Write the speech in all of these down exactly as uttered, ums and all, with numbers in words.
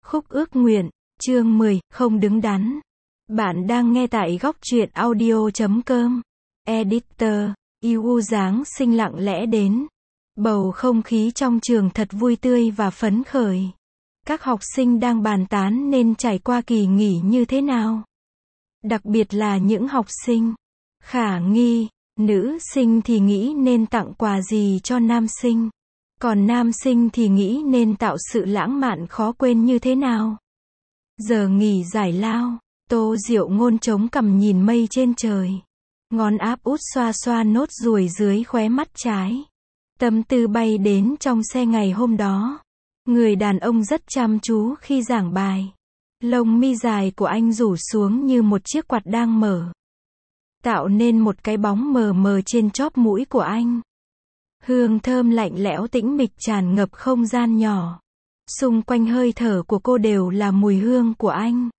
Khúc ước nguyện, chương mười, không đứng đắn. Bạn đang nghe tại góc truyện audio chấm com. Editor, Yu Giáng sinh lặng lẽ đến. Bầu không khí trong trường thật vui tươi và phấn khởi. Các học sinh đang bàn tán nên trải qua kỳ nghỉ như thế nào. Đặc biệt là những học sinh khả nghi, nữ sinh thì nghĩ nên tặng quà gì cho nam sinh. Còn nam sinh thì nghĩ nên tạo sự lãng mạn khó quên như thế nào. Giờ nghỉ giải lao, Tô Diệu Ngôn chống cằm nhìn mây trên trời. Ngón áp út xoa xoa nốt ruồi dưới khóe mắt trái. Tâm tư bay đến trong xe ngày hôm đó. Người đàn ông rất chăm chú khi giảng bài. Lông mi dài của anh rủ xuống như một chiếc quạt đang mở, tạo nên một cái bóng mờ mờ trên chóp mũi của anh. Hương thơm lạnh lẽo tĩnh mịch tràn ngập không gian nhỏ. Xung quanh hơi thở của cô đều là mùi hương của anh.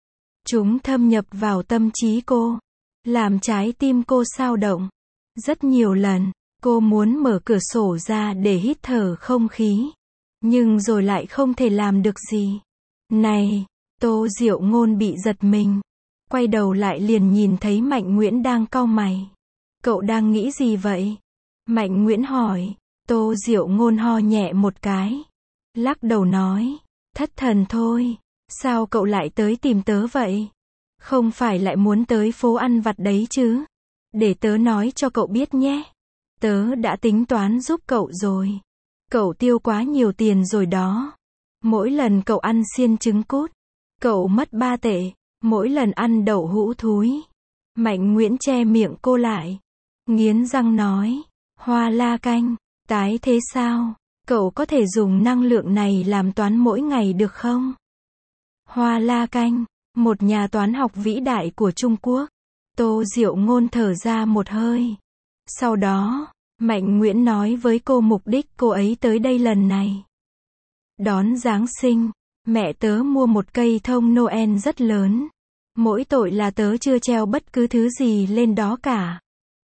Chúng thâm nhập vào tâm trí cô, làm trái tim cô xao động. Rất nhiều lần, cô muốn mở cửa sổ ra để hít thở không khí. Nhưng rồi lại không thể làm được gì. Này, Tô Diệu Ngôn bị giật mình. Quay đầu lại liền nhìn thấy Mạnh Nguyễn đang cau mày. Cậu đang nghĩ gì vậy? Mạnh Nguyễn hỏi. Tô Diệu Ngôn ho nhẹ một cái. Lắc đầu nói. Thất thần thôi. Sao cậu lại tới tìm tớ vậy? Không phải lại muốn tới phố ăn vặt đấy chứ? Để tớ nói cho cậu biết nhé. Tớ đã tính toán giúp cậu rồi. Cậu tiêu quá nhiều tiền rồi đó. Mỗi lần cậu ăn xiên trứng cút, cậu mất ba tệ. Mỗi lần ăn đậu hũ thúi. Mạnh Nguyễn che miệng cô lại. Nghiến răng nói. Hoa la canh. Tái thế sao? Cậu có thể dùng năng lượng này làm toán mỗi ngày được không? Hoa la canh, một nhà toán học vĩ đại của Trung Quốc. Tô Diệu Ngôn thở ra một hơi. Sau đó, Mạnh Nguyễn nói với cô mục đích cô ấy tới đây lần này. Đón Giáng sinh, mẹ tớ mua một cây thông Noel rất lớn. Mỗi tội là tớ chưa treo bất cứ thứ gì lên đó cả.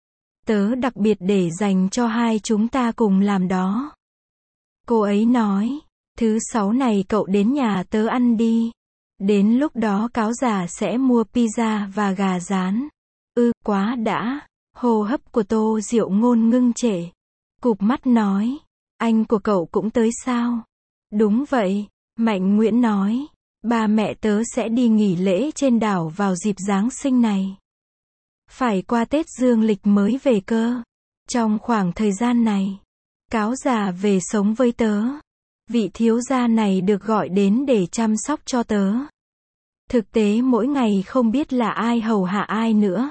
Tớ đặc biệt để dành cho hai chúng ta cùng làm đó. Cô ấy nói, thứ sáu này cậu đến nhà tớ ăn đi. Đến lúc đó cáo già sẽ mua pizza và gà rán. Ư, quá đã. Hô hấp của Tô Diệu Ngôn ngưng trệ. Cụp mắt nói, anh của cậu cũng tới sao? Đúng vậy, Mạnh Nguyễn nói. Ba mẹ tớ sẽ đi nghỉ lễ trên đảo vào dịp Giáng sinh này. Phải qua Tết dương lịch mới về cơ. Trong khoảng thời gian này, cáo già về sống với tớ. Vị thiếu gia này được gọi đến để chăm sóc cho tớ. Thực tế mỗi ngày không biết là ai hầu hạ ai nữa.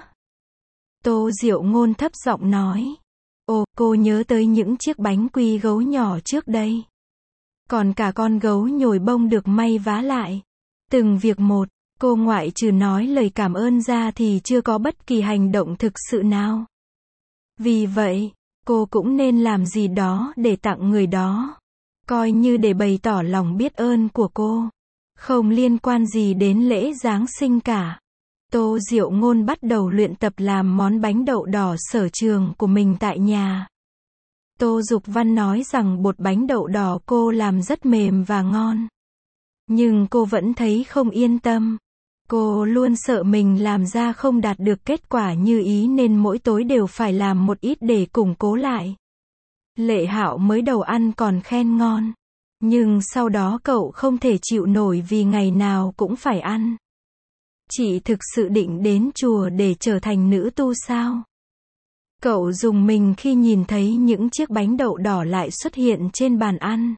Tô Diệu Ngôn thấp giọng nói. Ồ, cô nhớ tới những chiếc bánh quy gấu nhỏ trước đây. Còn cả con gấu nhồi bông được may vá lại. Từng việc một, cô ngoại trừ nói lời cảm ơn ra thì chưa có bất kỳ hành động thực sự nào. Vì vậy, cô cũng nên làm gì đó để tặng người đó. Coi như để bày tỏ lòng biết ơn của cô. Không liên quan gì đến lễ Giáng sinh cả. Tô Diệu Ngôn bắt đầu luyện tập làm món bánh đậu đỏ sở trường của mình tại nhà. Tô Dục Văn nói rằng bột bánh đậu đỏ cô làm rất mềm và ngon. Nhưng cô vẫn thấy không yên tâm. Cô luôn sợ mình làm ra không đạt được kết quả như ý nên mỗi tối đều phải làm một ít để củng cố lại. Lệ Hạo mới đầu ăn còn khen ngon. Nhưng sau đó cậu không thể chịu nổi vì ngày nào cũng phải ăn. Chị thực sự định đến chùa để trở thành nữ tu sao? Cậu rùng mình khi nhìn thấy những chiếc bánh đậu đỏ lại xuất hiện trên bàn ăn.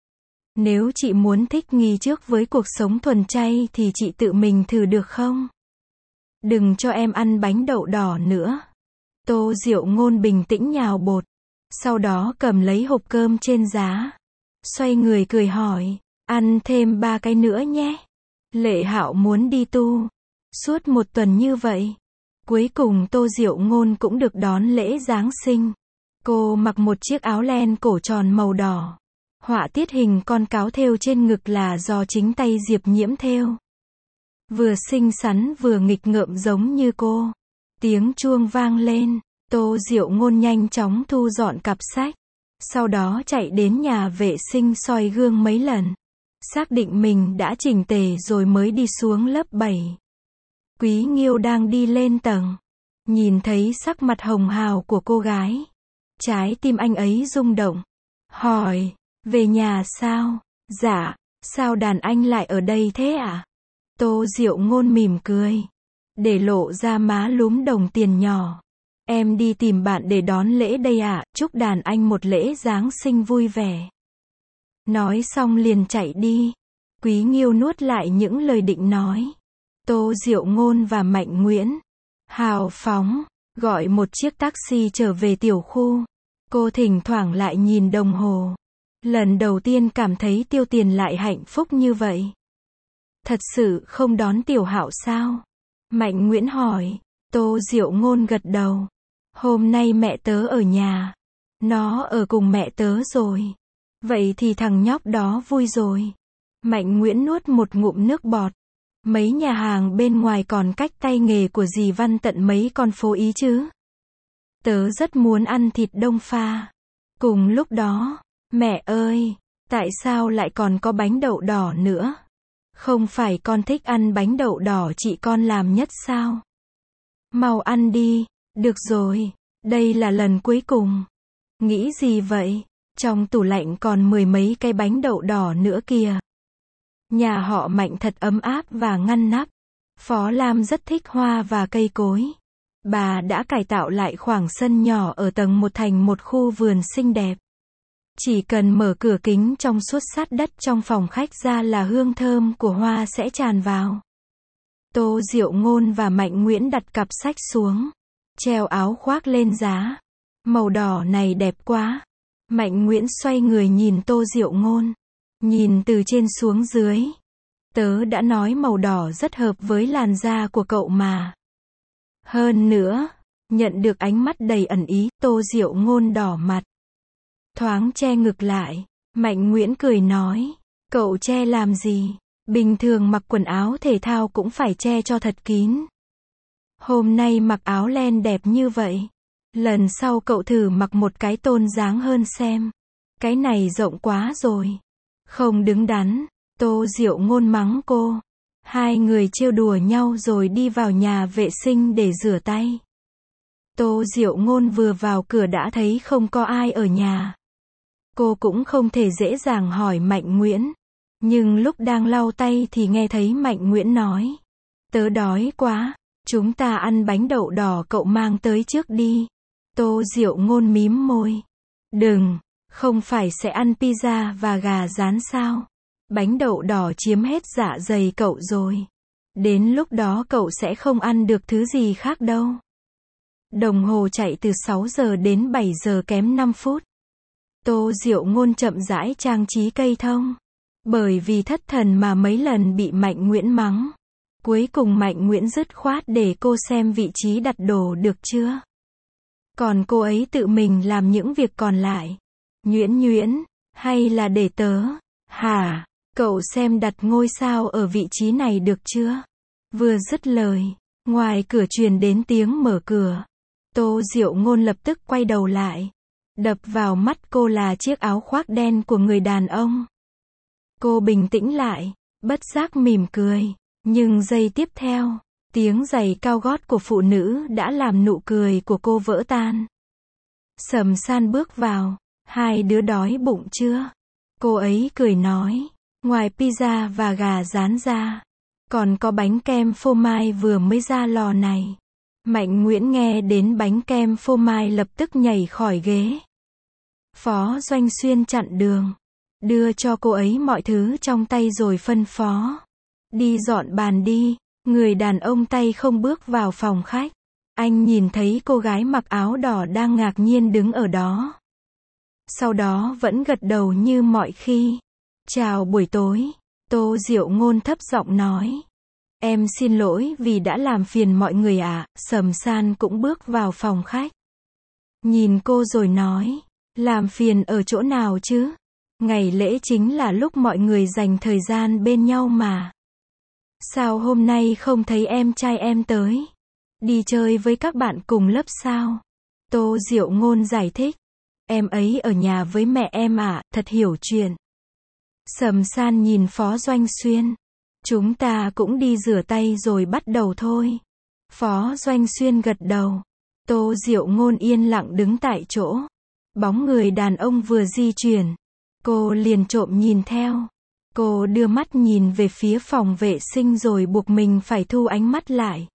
Nếu chị muốn thích nghi trước với cuộc sống thuần chay thì chị tự mình thử được không? Đừng cho em ăn bánh đậu đỏ nữa. Tô Diệu Ngôn bình tĩnh nhào bột. Sau đó cầm lấy hộp cơm trên giá. Xoay người cười hỏi. Ăn thêm ba cái nữa nhé. Lệ Hạo muốn đi tu. Suốt một tuần như vậy. Cuối cùng Tô Diệu Ngôn cũng được đón lễ Giáng sinh. Cô mặc một chiếc áo len cổ tròn màu đỏ. Họa tiết hình con cáo thêu trên ngực là do chính tay Diệp Nhiễm thêu. Vừa xinh xắn vừa nghịch ngợm giống như cô. Tiếng chuông vang lên. Tô Diệu Ngôn nhanh chóng thu dọn cặp sách. Sau đó chạy đến nhà vệ sinh soi gương mấy lần. xác định mình đã chỉnh tề rồi mới đi xuống lớp bảy. Quý Nghiêu đang đi lên tầng, nhìn thấy sắc mặt hồng hào của cô gái. Trái tim anh ấy rung động. Hỏi, về nhà sao? Dạ, sao đàn anh lại ở đây thế ạ? À? Tô Diệu Ngôn mỉm cười, để lộ ra má lúm đồng tiền nhỏ. Em đi tìm bạn để đón lễ đây ạ, à, chúc đàn anh một lễ Giáng sinh vui vẻ. Nói xong liền chạy đi. Quý Nghiêu nuốt lại những lời định nói. Tô Diệu Ngôn và Mạnh Nguyễn hào phóng gọi một chiếc taxi trở về tiểu khu. Cô thỉnh thoảng lại nhìn đồng hồ. Lần đầu tiên cảm thấy Tiêu Tiền lại hạnh phúc như vậy. Thật sự không đón Tiểu Hạo sao? Mạnh Nguyễn hỏi. Tô Diệu Ngôn gật đầu. Hôm nay mẹ tớ ở nhà. Nó ở cùng mẹ tớ rồi. Vậy thì thằng nhóc đó vui rồi. Mạnh Nguyễn nuốt một ngụm nước bọt. Mấy nhà hàng bên ngoài còn cách tay nghề của dì Văn tận mấy con phố Ý chứ. Tớ rất muốn ăn thịt đông pha. Cùng lúc đó, mẹ ơi, tại sao lại còn có bánh đậu đỏ nữa? Không phải con thích ăn bánh đậu đỏ chị con làm nhất sao? Mau ăn đi, được rồi, đây là lần cuối cùng. Nghĩ gì vậy? Trong tủ lạnh còn mười mấy cái bánh đậu đỏ nữa kìa. Nhà họ Mạnh thật ấm áp và ngăn nắp. Phó Lam rất thích hoa và cây cối. Bà đã cải tạo lại khoảng sân nhỏ ở tầng một thành một khu vườn xinh đẹp. Chỉ cần mở cửa kính trong suốt sát đất trong phòng khách ra là hương thơm của hoa sẽ tràn vào. Tô Diệu Ngôn và Mạnh Nguyễn đặt cặp sách xuống, treo áo khoác lên giá. Màu đỏ này đẹp quá. Mạnh Nguyễn xoay người nhìn Tô Diệu Ngôn, nhìn từ trên xuống dưới. Tớ đã nói màu đỏ rất hợp với làn da của cậu mà. Hơn nữa, nhận được ánh mắt đầy ẩn ý, Tô Diệu Ngôn đỏ mặt. Thoáng che ngực lại, Mạnh Nguyễn cười nói, cậu che làm gì? Bình thường mặc quần áo thể thao cũng phải che cho thật kín. Hôm nay mặc áo len đẹp như vậy. Lần sau cậu thử mặc một cái tôn dáng hơn xem. Cái này rộng quá rồi. Không đứng đắn. Tô Diệu Ngôn mắng cô. Hai người trêu đùa nhau rồi đi vào nhà vệ sinh để rửa tay. Tô Diệu Ngôn vừa vào cửa đã thấy không có ai ở nhà. Cô cũng không thể dễ dàng hỏi Mạnh Nguyễn. Nhưng lúc đang lau tay thì nghe thấy Mạnh Nguyễn nói. Tớ đói quá, chúng ta ăn bánh đậu đỏ cậu mang tới trước đi. Tô Diệu Ngôn mím môi. Đừng, không phải sẽ ăn pizza và gà rán sao? Bánh đậu đỏ chiếm hết dạ dày cậu rồi. Đến lúc đó cậu sẽ không ăn được thứ gì khác đâu. Đồng hồ chạy từ sáu giờ đến bảy giờ kém năm phút. Tô Diệu Ngôn chậm rãi trang trí cây thông. Bởi vì thất thần mà mấy lần bị Mạnh Nguyễn mắng. Cuối cùng Mạnh Nguyễn dứt khoát để cô xem vị trí đặt đồ được chưa. Còn cô ấy tự mình làm những việc còn lại. Nguyễn Nguyễn, hay là để tớ? Hả? Cậu xem đặt ngôi sao ở vị trí này được chưa? Vừa dứt lời, ngoài cửa truyền đến tiếng mở cửa. Tô Diệu Ngôn lập tức quay đầu lại. Đập vào mắt cô là chiếc áo khoác đen của người đàn ông. Cô bình tĩnh lại, bất giác mỉm cười. Nhưng giây tiếp theo, tiếng giày cao gót của phụ nữ đã làm nụ cười của cô vỡ tan. Sầm San bước vào. Hai đứa đói bụng chưa? Cô ấy cười nói. Ngoài pizza và gà rán ra, còn có bánh kem phô mai vừa mới ra lò này. Mạnh Nguyễn nghe đến bánh kem phô mai lập tức nhảy khỏi ghế. Phó Doanh Xuyên chặn đường, đưa cho cô ấy mọi thứ trong tay rồi phân phó. Đi dọn bàn đi. Người đàn ông tay không bước vào phòng khách. Anh nhìn thấy cô gái mặc áo đỏ đang ngạc nhiên đứng ở đó. Sau đó vẫn gật đầu như mọi khi. Chào buổi tối. Tô Diệu Ngôn thấp giọng nói. Em xin lỗi vì đã làm phiền mọi người ạ. À. Sầm San cũng bước vào phòng khách. Nhìn cô rồi nói. Làm phiền ở chỗ nào chứ? Ngày lễ chính là lúc mọi người dành thời gian bên nhau mà. Sao hôm nay không thấy em trai em tới? Đi chơi với các bạn cùng lớp sao? Tô Diệu Ngôn giải thích. Em ấy ở nhà với mẹ em ạ, à, thật hiểu chuyện. Sầm San nhìn Phó Doanh Xuyên. Chúng ta cũng đi rửa tay rồi bắt đầu thôi. Phó Doanh Xuyên gật đầu. Tô Diệu Ngôn yên lặng đứng tại chỗ. Bóng người đàn ông vừa di chuyển. Cô liền trộm nhìn theo. Cô đưa mắt nhìn về phía phòng vệ sinh rồi buộc mình phải thu ánh mắt lại.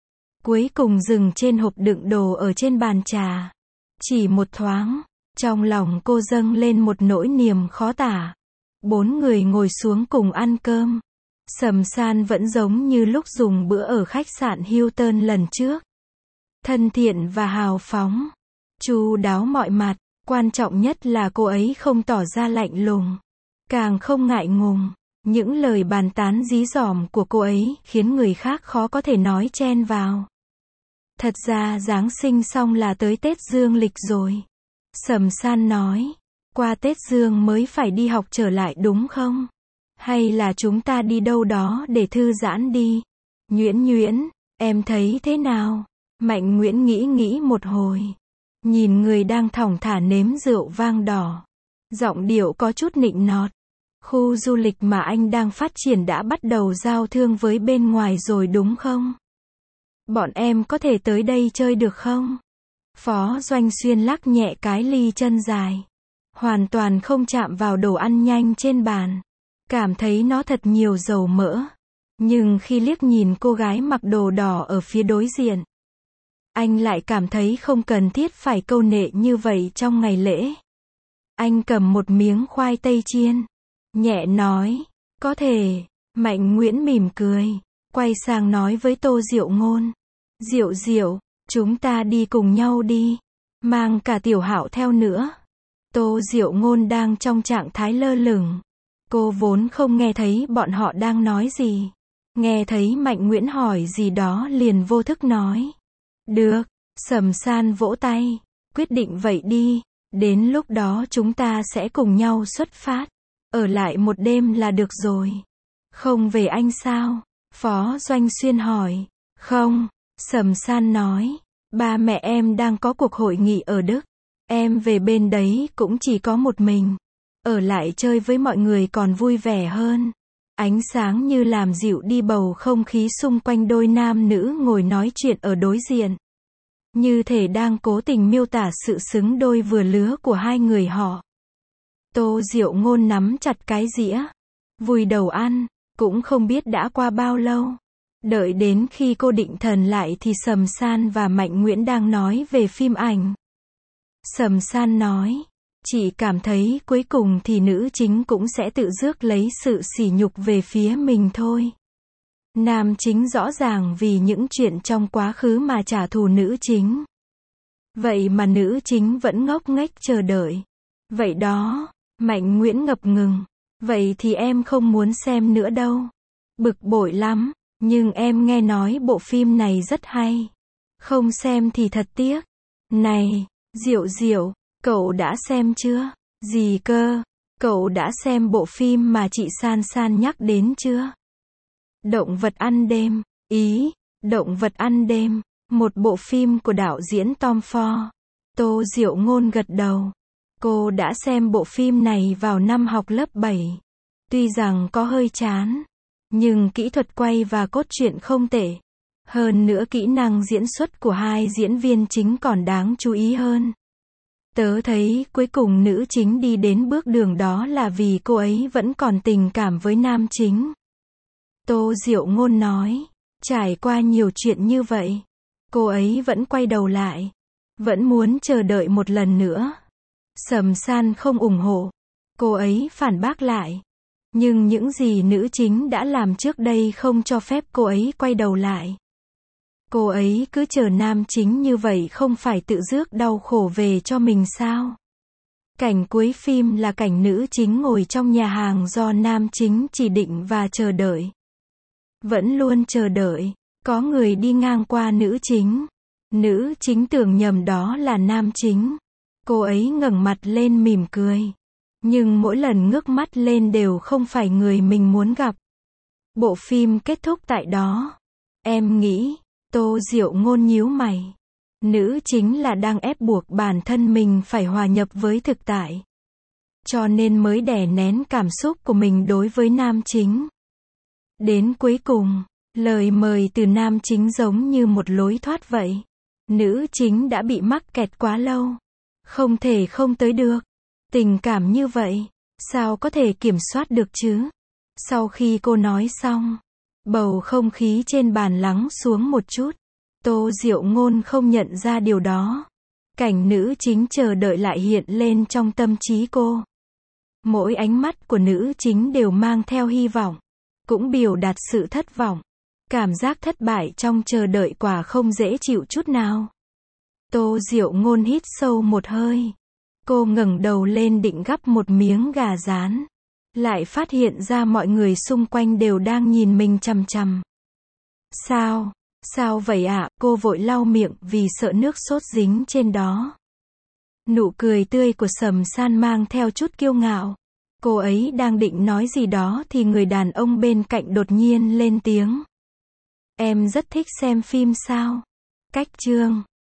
Cuối cùng dừng trên hộp đựng đồ ở trên bàn trà. Chỉ một thoáng, trong lòng cô dâng lên một nỗi niềm khó tả. Bốn người ngồi xuống cùng ăn cơm. Sầm San vẫn giống như lúc dùng bữa ở khách sạn Hilton lần trước. Thân thiện và hào phóng. Chu đáo mọi mặt. Quan trọng nhất là cô ấy không tỏ ra lạnh lùng. Càng không ngại ngùng. Những lời bàn tán dí dỏm của cô ấy khiến người khác khó có thể nói chen vào. Thật ra Giáng sinh xong là tới Tết Dương lịch rồi. Sầm San nói. Qua Tết Dương mới phải đi học trở lại đúng không? Hay là chúng ta đi đâu đó để thư giãn đi? Nhuyễn Nhuyễn, em thấy thế nào? Mạnh Nguyễn nghĩ nghĩ một hồi. Nhìn người đang thong thả nếm rượu vang đỏ. Giọng điệu có chút nịnh nọt. Khu du lịch mà anh đang phát triển đã bắt đầu giao thương với bên ngoài rồi đúng không? Bọn em có thể tới đây chơi được không? Phó Doanh Xuyên lắc nhẹ cái ly chân dài. Hoàn toàn không chạm vào đồ ăn nhanh trên bàn. Cảm thấy nó thật nhiều dầu mỡ. Nhưng khi liếc nhìn cô gái mặc đồ đỏ ở phía đối diện, anh lại cảm thấy không cần thiết phải câu nệ như vậy trong ngày lễ. Anh cầm một miếng khoai tây chiên. Nhẹ nói. Có thể. Mạnh Nguyễn mỉm cười. Quay sang nói với Tô Diệu Ngôn. Diệu Diệu, chúng ta đi cùng nhau đi. Mang cả Tiểu Hạo theo nữa. Tô Diệu Ngôn đang trong trạng thái lơ lửng. Cô vốn không nghe thấy bọn họ đang nói gì. Nghe thấy Mạnh Nguyễn hỏi gì đó liền vô thức nói. Được. Sầm San vỗ tay. Quyết định vậy đi. Đến lúc đó chúng ta sẽ cùng nhau xuất phát. Ở lại một đêm là được rồi. Không về anh sao? Phó Doanh Xuyên hỏi. Không. Sầm San nói. Ba mẹ em đang có cuộc hội nghị ở Đức. Em về bên đấy cũng chỉ có một mình. Ở lại chơi với mọi người còn vui vẻ hơn. Ánh sáng như làm dịu đi bầu không khí xung quanh đôi nam nữ ngồi nói chuyện ở đối diện. Như thể đang cố tình miêu tả sự xứng đôi vừa lứa của hai người họ. Tô Diệu Ngôn nắm chặt cái dĩa. Vùi đầu ăn. Cũng không biết đã qua bao lâu. Đợi đến khi cô định thần lại thì Sầm San và Mạnh Nguyễn đang nói về phim ảnh. Sầm San nói. Chị cảm thấy cuối cùng thì nữ chính cũng sẽ tự rước lấy sự sỉ nhục về phía mình thôi. Nam chính rõ ràng vì những chuyện trong quá khứ mà trả thù nữ chính. Vậy mà nữ chính vẫn ngốc nghếch chờ đợi. Vậy đó. Mạnh Nguyễn ngập ngừng. Vậy thì em không muốn xem nữa đâu. Bực bội lắm. Nhưng em nghe nói bộ phim này rất hay. Không xem thì thật tiếc. Này, Diệu Diệu, cậu đã xem chưa? Gì cơ? Cậu đã xem bộ phim mà chị San San nhắc đến chưa? Động vật ăn đêm. Ý, Động vật ăn đêm. Một bộ phim của đạo diễn Tom Ford. Tô Diệu Ngôn gật đầu. Cô đã xem bộ phim này vào năm học lớp bảy. Tuy rằng có hơi chán. Nhưng kỹ thuật quay và cốt truyện không tệ. Hơn nữa kỹ năng diễn xuất của hai diễn viên chính còn đáng chú ý hơn. Tớ thấy cuối cùng nữ chính đi đến bước đường đó là vì cô ấy vẫn còn tình cảm với nam chính. Tô Diệu Ngôn nói. Trải qua nhiều chuyện như vậy. Cô ấy vẫn quay đầu lại. Vẫn muốn chờ đợi một lần nữa. Sầm San không ủng hộ. Cô ấy phản bác lại. Nhưng những gì nữ chính đã làm trước đây không cho phép cô ấy quay đầu lại. Cô ấy cứ chờ nam chính như vậy không phải tự rước đau khổ về cho mình sao? Cảnh cuối phim là cảnh nữ chính ngồi trong nhà hàng do nam chính chỉ định và chờ đợi. Vẫn luôn chờ đợi. Có người đi ngang qua nữ chính. Nữ chính tưởng nhầm đó là nam chính. Cô ấy ngẩng mặt lên mỉm cười. Nhưng mỗi lần ngước mắt lên đều không phải người mình muốn gặp. Bộ phim kết thúc tại đó. Em nghĩ. Tô Diệu Ngôn nhíu mày. Nữ chính là đang ép buộc bản thân mình phải hòa nhập với thực tại. cho nên mới đè nén cảm xúc của mình đối với nam chính. Đến cuối cùng, lời mời từ nam chính giống như một lối thoát vậy. Nữ chính đã bị mắc kẹt quá lâu. Không thể không tới được. Tình cảm như vậy, sao có thể kiểm soát được chứ? Sau khi cô nói xong, bầu không khí trên bàn lắng xuống một chút. Tô Diệu Ngôn không nhận ra điều đó. Cảnh nữ chính chờ đợi lại hiện lên trong tâm trí cô. Mỗi ánh mắt của nữ chính đều mang theo hy vọng, cũng biểu đạt sự thất vọng. Cảm giác thất bại trong chờ đợi quả không dễ chịu chút nào. Tô Diệu Ngôn hít sâu một hơi. Cô ngẩng đầu lên định gắp một miếng gà rán. Lại phát hiện ra mọi người xung quanh đều đang nhìn mình chằm chằm. Sao? Sao vậy ạ? Cô vội lau miệng vì sợ nước sốt dính trên đó. Nụ cười tươi của Sầm San mang theo chút kiêu ngạo. Cô ấy đang định nói gì đó thì người đàn ông bên cạnh đột nhiên lên tiếng. Em rất thích xem phim sao? Cách chương